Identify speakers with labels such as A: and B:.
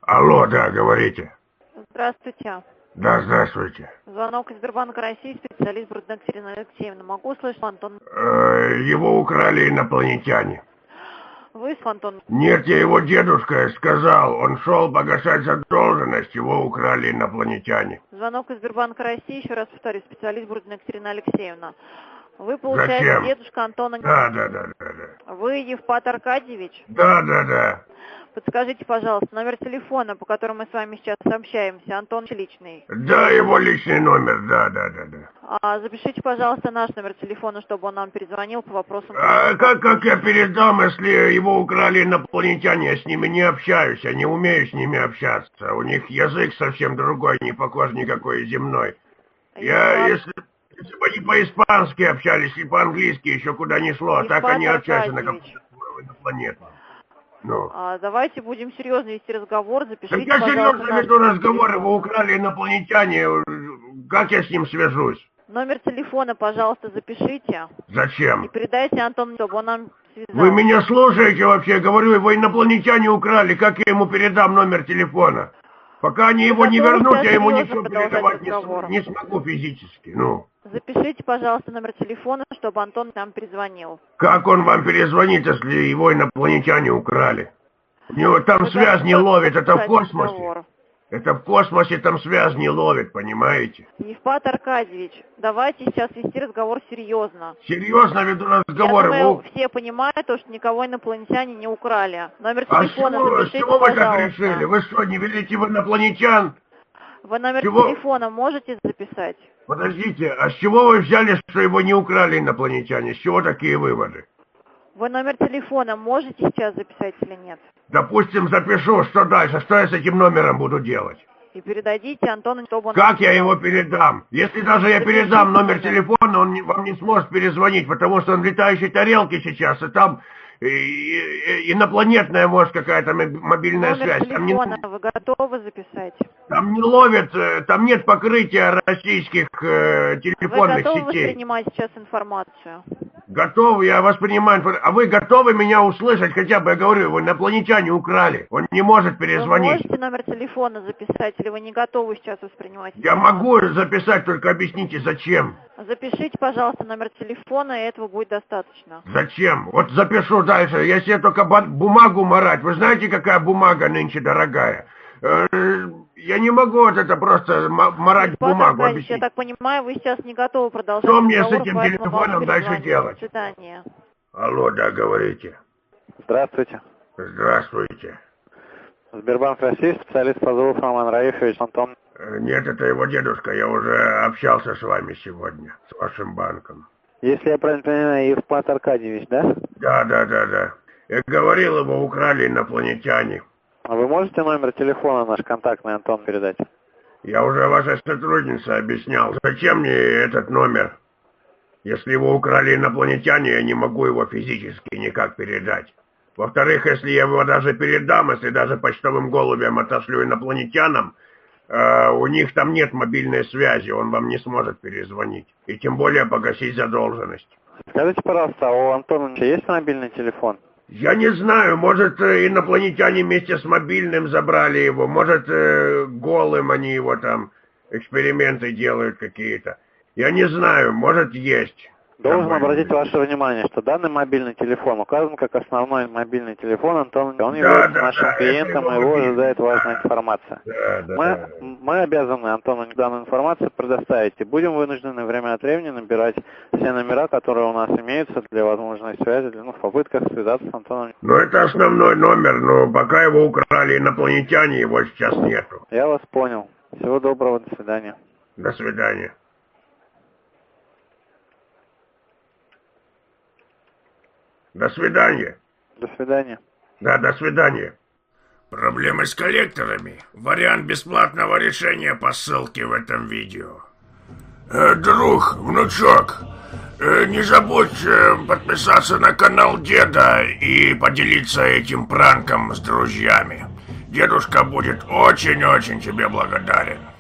A: Алло, да, говорите.
B: Здравствуйте.
A: Да, здравствуйте.
B: Звонок из Сбербанка России, специалист Бруднак Ирина Алексеевна. Могу услышать, Антон?
A: Его украли инопланетяне.
B: Вы с Антоном?
A: Нет, я его дедушка сказал. Он шел погашать задолженность, его украли инопланетяне.
B: Звонок из Сбербанка России, еще раз повторю, специалист Бруднак Ирина Алексеевна. Вы, получаете,
A: Зачем?
B: дедушка Антона...
A: Да.
B: Вы Евпат Аркадьевич?
A: Да.
B: Подскажите, пожалуйста, номер телефона, по которому мы с вами сейчас общаемся, Антон личный.
A: Да, его личный номер, да.
B: Запишите, пожалуйста, наш номер телефона, чтобы он нам перезвонил по вопросам...
A: Как я передам, если его украли инопланетяне? Я с ними не общаюсь, я не умею с ними общаться. У них язык совсем другой, не похож никакой земной. Если бы они по-испански общались и по-английски, еще куда ни шло, а так они общаются на какую-то инопланету. Ну.
B: Давайте будем серьезно вести разговор, запишите,
A: я
B: пожалуйста,
A: серьезно веду разговор, его украли инопланетяне, как я с ним свяжусь?
B: Номер телефона, пожалуйста, запишите.
A: Зачем?
B: И передайте Антону, чтобы он нам связал.
A: Вы меня слушаете вообще? Я говорю, его инопланетяне украли, как я ему передам номер телефона? Пока они его не вернут, я ему ничего передавать не смогу физически, ну.
B: Запишите, пожалуйста, номер телефона, чтобы Антон нам перезвонил.
A: Как он вам перезвонит, если его инопланетяне украли? У него там связь не ловит, это в космосе.
B: Разговор.
A: Это в космосе там связь не ловит, понимаете?
B: Евпат Аркадьевич, давайте сейчас вести разговор серьезно.
A: Серьезно веду разговор.
B: Я думаю, все понимают, что никого инопланетяне не украли. Номер телефона запишите,
A: с чего вы
B: пожалуйста.
A: так решили? Вы что, не верите в инопланетян?
B: Вы номер телефона можете записать?
A: Подождите, а с чего вы взяли, что его не украли инопланетяне? С чего такие выводы?
B: Вы номер телефона можете сейчас записать или нет?
A: Допустим, запишу. Что дальше? Что я с этим номером буду делать?
B: И передадите Антону, чтобы он...
A: Как я его передам? Если даже я передам номер телефона, он вам не сможет перезвонить, потому что он в летающей тарелке сейчас, и там инопланетная, может, какая-то мобильная связь.
B: Номер телефона вы готовы записать?
A: Там не ловят, там нет покрытия российских телефонных сетей.
B: Вы готовы воспринимать сейчас информацию?
A: Готов, я воспринимаю информацию. А вы готовы меня услышать хотя бы? Я говорю, его инопланетяне украли. Он не может перезвонить.
B: Вы можете номер телефона записать, или вы не готовы сейчас воспринимать?
A: Я могу записать, только объясните, зачем.
B: Запишите, пожалуйста, номер телефона, и этого будет достаточно.
A: Зачем? Вот запишу дальше. Я себе только бумагу марать. Вы знаете, какая бумага нынче дорогая? Я не могу вот это просто марать бумагу. Объяснить.
B: Я так понимаю, вы сейчас не готовы продолжать.
A: Что мне с этим телефоном дальше делать?
B: До свидания.
A: Алло, да, говорите.
C: Здравствуйте.
A: Здравствуйте.
C: Сбербанк России, специалист по зову Роман Раифович, Антон.
A: Нет, это его дедушка. Я уже общался с вами сегодня, с вашим банком.
C: Если я правильно понимаю, Евпат Аркадьевич, да?
A: Да. Я говорил, его украли инопланетяне.
C: А вы можете номер телефона наш контактный, Антон, передать?
A: Я уже вашей сотруднице объяснял. Зачем мне этот номер? Если его украли инопланетяне, я не могу его физически никак передать. Во-вторых, если я его даже передам, если даже почтовым голубем отошлю инопланетянам, у них там нет мобильной связи, он вам не сможет перезвонить. И тем более погасить задолженность.
C: Скажите, пожалуйста, а у Антона есть мобильный телефон?
A: Я не знаю, может, инопланетяне вместе с мобильным забрали его, может, голым они его там, эксперименты делают какие-то. Я не знаю, может, есть.
C: Должен обратить ваше внимание, что данный мобильный телефон указан как основной мобильный телефон Антона. Он является нашим клиентом, и его ожидает важная информация. Мы обязаны Антону данную информацию предоставить, и будем вынуждены время от времени набирать все номера, которые у нас имеются для возможной связи, в попытках связаться с Антоном.
A: Ну, это основной номер, но пока его украли инопланетяне, его сейчас нету.
C: Я вас понял. Всего доброго, до свидания.
A: До свидания. До свидания.
C: До свидания.
A: Да, до свидания. Проблемы с коллекторами. Вариант бесплатного решения по ссылке в этом видео. Друг, внучок, не забудь подписаться на канал деда и поделиться этим пранком с друзьями. Дедушка будет очень-очень тебе благодарен.